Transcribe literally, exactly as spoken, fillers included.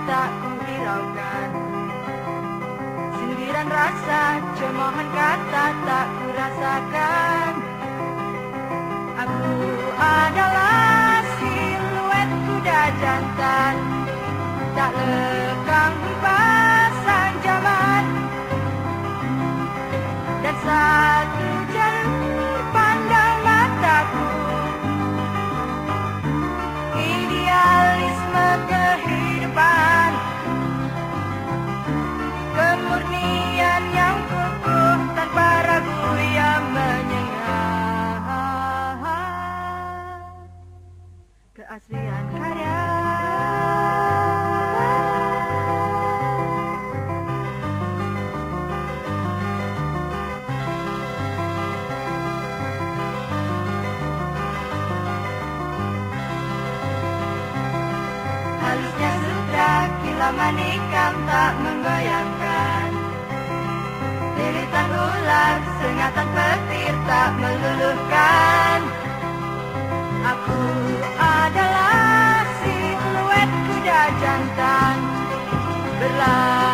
tak ku hiraukan. Sindiran rasa, cemoohan kata tak ku rasakan. Aku adalah siluet kuda jantan, tak lekang di pasang zaman. Dan satu jalur pandang mataku, idealisme kehidupan, kemurnian yang kukuh tanpa ragu yang menyengat, keaslian karya. Halusnya sutra, kilau manikam tak menggoyangkan. Liritan ular, sengatan petir tak meluluhkan. Aku adalah siluet kuda jantan, berlari